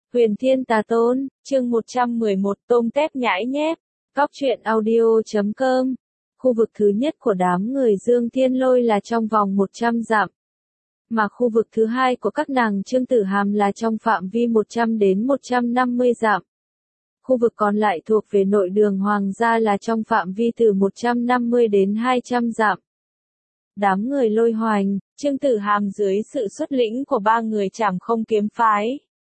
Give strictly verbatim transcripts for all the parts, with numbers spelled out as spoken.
Huyền Thiên Tà Tôn, chương một trăm mười một tôm tép nhãi nhép, Cóc truyện audio chấm com. Khu vực thứ nhất của đám người Dương Thiên Lôi là trong vòng một trăm dặm. Mà khu vực thứ hai của các nàng Trương Tử Hàm là trong phạm vi một trăm đến một trăm năm mươi dặm. Khu vực còn lại thuộc về nội đường Hoàng gia là trong phạm vi từ một trăm năm mươi đến hai trăm dặm. Đám người Lôi Hoành, Trương Tử Hàm dưới sự xuất lĩnh của ba người Trảm Không kiếm phái,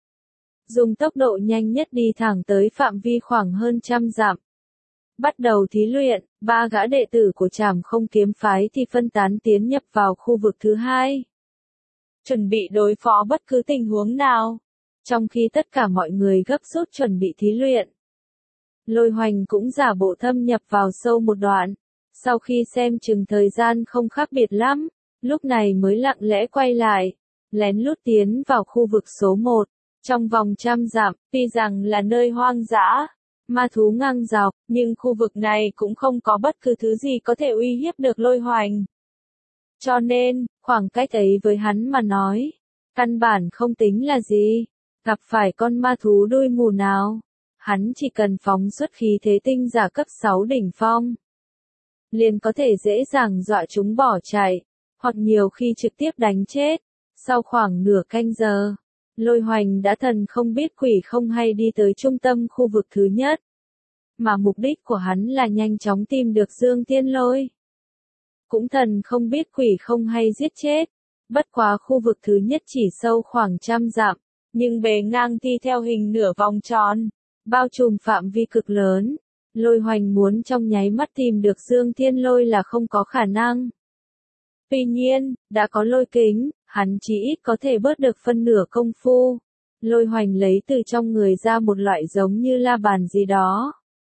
dùng tốc độ nhanh nhất đi thẳng tới phạm vi khoảng hơn trăm dặm. Bắt đầu thí luyện, ba gã đệ tử của Trảm Không kiếm phái thì phân tán tiến nhập vào khu vực thứ hai, chuẩn bị đối phó bất cứ tình huống nào. Trong khi tất cả mọi người gấp rút chuẩn bị thí luyện, Lôi Hoành cũng giả bộ thâm nhập vào sâu một đoạn. Sau khi xem chừng thời gian không khác biệt lắm, lúc này mới lặng lẽ quay lại, lén lút tiến vào khu vực số một. Trong vòng trăm dặm, tuy rằng là nơi hoang dã, ma thú ngang dọc, nhưng khu vực này cũng không có bất cứ thứ gì có thể uy hiếp được Lôi Hoành. Cho nên, khoảng cách ấy với hắn mà nói, căn bản không tính là gì. Gặp phải con ma thú đuôi mù nào, hắn chỉ cần phóng xuất khí thế tinh giả cấp sáu đỉnh phong, liền có thể dễ dàng dọa chúng bỏ chạy, hoặc nhiều khi trực tiếp đánh chết. Sau khoảng nửa canh giờ, Lôi Hoành đã thần không biết quỷ không hay đi tới trung tâm khu vực thứ nhất. Mà mục đích của hắn là nhanh chóng tìm được Dương Thiên Lôi. Cũng thần không biết quỷ không hay giết chết. Bất quá khu vực thứ nhất chỉ sâu khoảng trăm dặm, nhưng bề ngang thi theo hình nửa vòng tròn, bao trùm phạm vi cực lớn. Lôi Hoành muốn trong nháy mắt tìm được Dương Thiên Lôi là không có khả năng. Tuy nhiên, đã có lôi kính, hắn chí ít có thể bớt được phân nửa công phu. Lôi Hoành lấy từ trong người ra một loại giống như la bàn gì đó.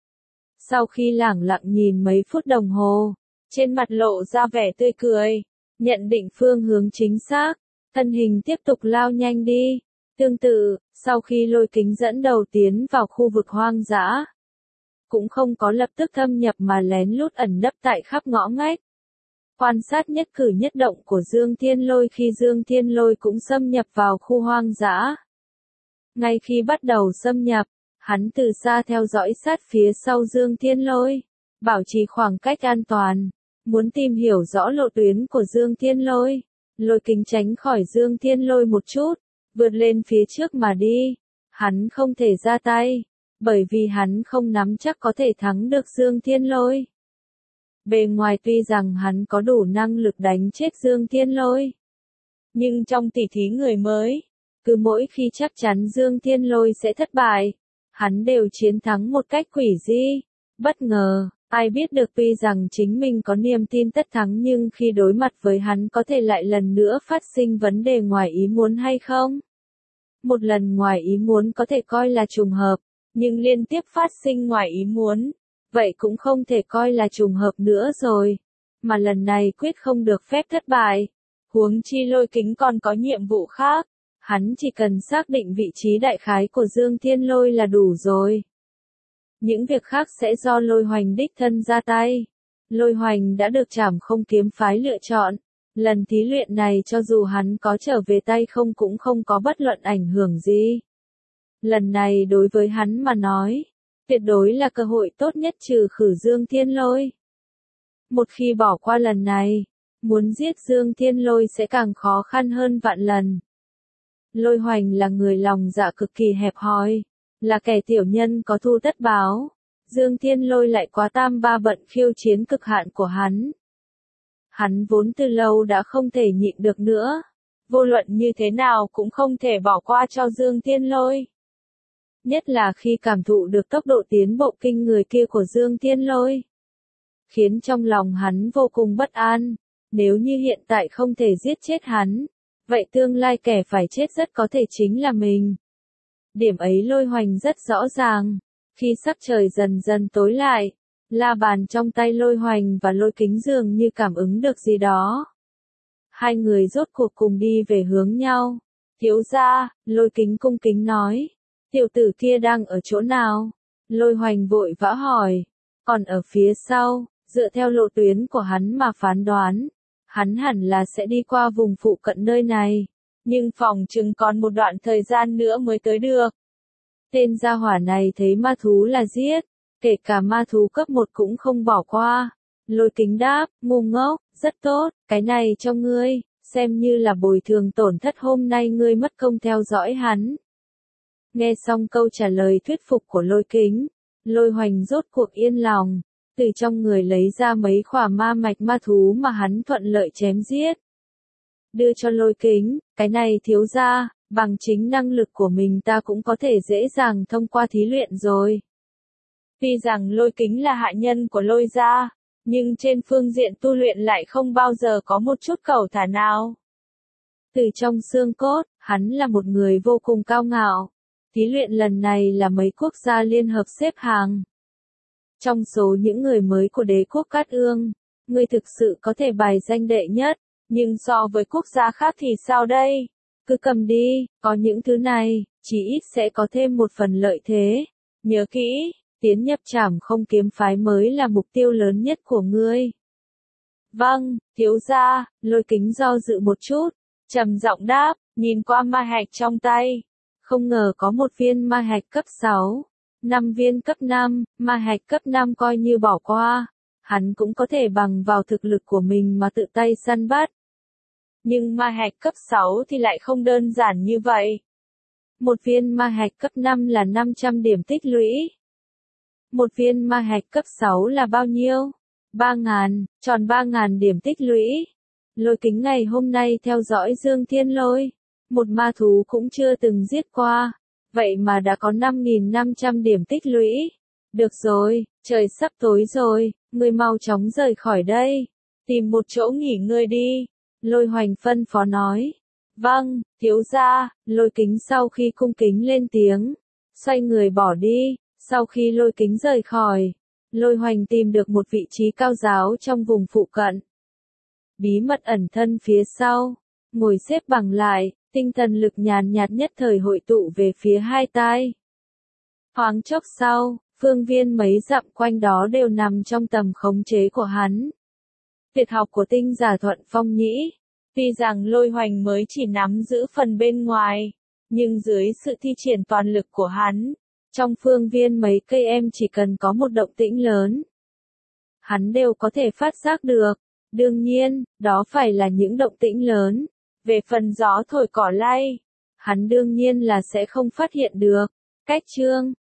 Sau khi lẳng lặng nhìn mấy phút đồng hồ, trên mặt lộ ra vẻ tươi cười, nhận định phương hướng chính xác, thân hình tiếp tục lao nhanh đi. Tương tự, sau khi lôi kính dẫn đầu tiến vào khu vực hoang dã, cũng không có lập tức thâm nhập mà lén lút ẩn nấp tại khắp ngõ ngách. Quan sát nhất cử nhất động của Dương Thiên Lôi khi Dương Thiên Lôi cũng xâm nhập vào khu hoang dã. Ngay khi bắt đầu xâm nhập, hắn từ xa theo dõi sát phía sau Dương Thiên Lôi, bảo trì khoảng cách an toàn, muốn tìm hiểu rõ lộ tuyến của Dương Thiên Lôi. Lôi kính tránh khỏi Dương Thiên Lôi một chút, vượt lên phía trước mà đi. Hắn không thể ra tay, bởi vì hắn không nắm chắc có thể thắng được Dương Thiên Lôi. Bề ngoài tuy rằng hắn có đủ năng lực đánh chết Dương Thiên Lôi, nhưng trong tỉ thí người mới, cứ mỗi khi chắc chắn Dương Thiên Lôi sẽ thất bại, hắn đều chiến thắng một cách quỷ dị. Bất ngờ, ai biết được tuy rằng chính mình có niềm tin tất thắng nhưng khi đối mặt với hắn có thể lại lần nữa phát sinh vấn đề ngoài ý muốn hay không? Một lần ngoài ý muốn có thể coi là trùng hợp, nhưng liên tiếp phát sinh ngoài ý muốn, vậy cũng không thể coi là trùng hợp nữa rồi. Mà lần này quyết không được phép thất bại. Huống chi lôi kính còn có nhiệm vụ khác. Hắn chỉ cần xác định vị trí đại khái của Dương Thiên Lôi là đủ rồi. Những việc khác sẽ do Lôi Hoành đích thân ra tay. Lôi Hoành đã được Trảm Không kiếm phái lựa chọn. Lần thí luyện này cho dù hắn có trở về tay không cũng không có bất luận ảnh hưởng gì. Lần này đối với hắn mà nói, tuyệt đối là cơ hội tốt nhất trừ khử Dương Thiên Lôi. Một khi bỏ qua lần này, muốn giết Dương Thiên Lôi sẽ càng khó khăn hơn vạn lần. Lôi Hoành là người lòng dạ cực kỳ hẹp hòi, là kẻ tiểu nhân có thù tất báo. Dương Thiên Lôi lại quá tam ba bận khiêu chiến cực hạn của hắn. Hắn vốn từ lâu đã không thể nhịn được nữa. Vô luận như thế nào cũng không thể bỏ qua cho Dương Thiên Lôi. Nhất là khi cảm thụ được tốc độ tiến bộ kinh người kia của Dương Thiên Lôi, khiến trong lòng hắn vô cùng bất an. Nếu như hiện tại không thể giết chết hắn, vậy tương lai kẻ phải chết rất có thể chính là mình. Điểm ấy Lôi Hoành rất rõ ràng. Khi sắc trời dần dần tối lại, la bàn trong tay Lôi Hoành và lôi kính dường như cảm ứng được gì đó. Hai người rốt cuộc cùng đi về hướng nhau. Thiếu gia, lôi kính cung kính nói. Tiểu tử kia đang ở chỗ nào? Lôi Hoành vội vã hỏi. Còn ở phía sau, dựa theo lộ tuyến của hắn mà phán đoán, hắn hẳn là sẽ đi qua vùng phụ cận nơi này. Nhưng phòng chừng còn một đoạn thời gian nữa mới tới được. Tên gia hỏa này thấy ma thú là giết, kể cả ma thú cấp một cũng không bỏ qua. Lôi Kính đáp, ngu ngốc, rất tốt, cái này cho ngươi, xem như là bồi thường tổn thất hôm nay ngươi mất công theo dõi hắn. Nghe xong câu trả lời thuyết phục của Lôi Kính, Lôi Hoành rốt cuộc yên lòng, từ trong người lấy ra mấy khỏa ma mạch ma thú mà hắn thuận lợi chém giết. Đưa cho Lôi Kính, cái này thiếu gia, bằng chính năng lực của mình ta cũng có thể dễ dàng thông qua thí luyện rồi. Tuy rằng Lôi Kính là hạ nhân của Lôi gia, nhưng trên phương diện tu luyện lại không bao giờ có một chút cẩu thả nào. Từ trong xương cốt, hắn là một người vô cùng cao ngạo. Thí luyện lần này là mấy quốc gia liên hợp xếp hàng. Trong số những người mới của đế quốc Cát Ương, người thực sự có thể bài danh đệ nhất, nhưng so với quốc gia khác thì sao đây? Cứ cầm đi, có những thứ này, chỉ ít sẽ có thêm một phần lợi thế. Nhớ kỹ, tiến nhập Trảm Không kiếm phái mới là mục tiêu lớn nhất của ngươi. Vâng, thiếu gia, Lôi Kính do dự một chút, trầm giọng đáp, nhìn qua ma hạch trong tay. Không ngờ có một viên ma hạch cấp sáu, năm viên cấp năm, ma hạch cấp năm coi như bỏ qua. Hắn cũng có thể bằng vào thực lực của mình mà tự tay săn bắt. Nhưng ma hạch cấp sáu thì lại không đơn giản như vậy. Một viên ma hạch cấp năm là năm trăm điểm tích lũy. Một viên ma hạch cấp sáu là bao nhiêu? ba ngàn, tròn ba ngàn điểm tích lũy. Lôi Kính ngày hôm nay theo dõi Dương Thiên Lôi. Một ma thú cũng chưa từng giết qua. Vậy mà đã có năm nghìn năm trăm điểm tích lũy. Được rồi, trời sắp tối rồi, ngươi mau chóng rời khỏi đây. Tìm một chỗ nghỉ ngơi đi. Lôi Hoành phân phó nói. Vâng, thiếu gia, Lôi Kính sau khi cung kính lên tiếng. Xoay người bỏ đi, sau khi Lôi Kính rời khỏi. Lôi Hoành tìm được một vị trí cao giáo trong vùng phụ cận. Bí mật ẩn thân phía sau, ngồi xếp bằng lại, tinh thần lực nhàn nhạt nhất thời hội tụ về phía hai tai. Thoáng chốc sau, phương viên mấy dặm quanh đó đều nằm trong tầm khống chế của hắn. Tuyệt học của tinh giả Thuận Phong Nhĩ. Tuy rằng Lôi Hoành mới chỉ nắm giữ phần bên ngoài, nhưng dưới sự thi triển toàn lực của hắn, trong phương viên mấy cây em chỉ cần có một động tĩnh lớn, hắn đều có thể phát giác được. Đương nhiên, đó phải là những động tĩnh lớn. Về phần gió thổi cỏ lay, hắn đương nhiên là sẽ không phát hiện được. Cách chương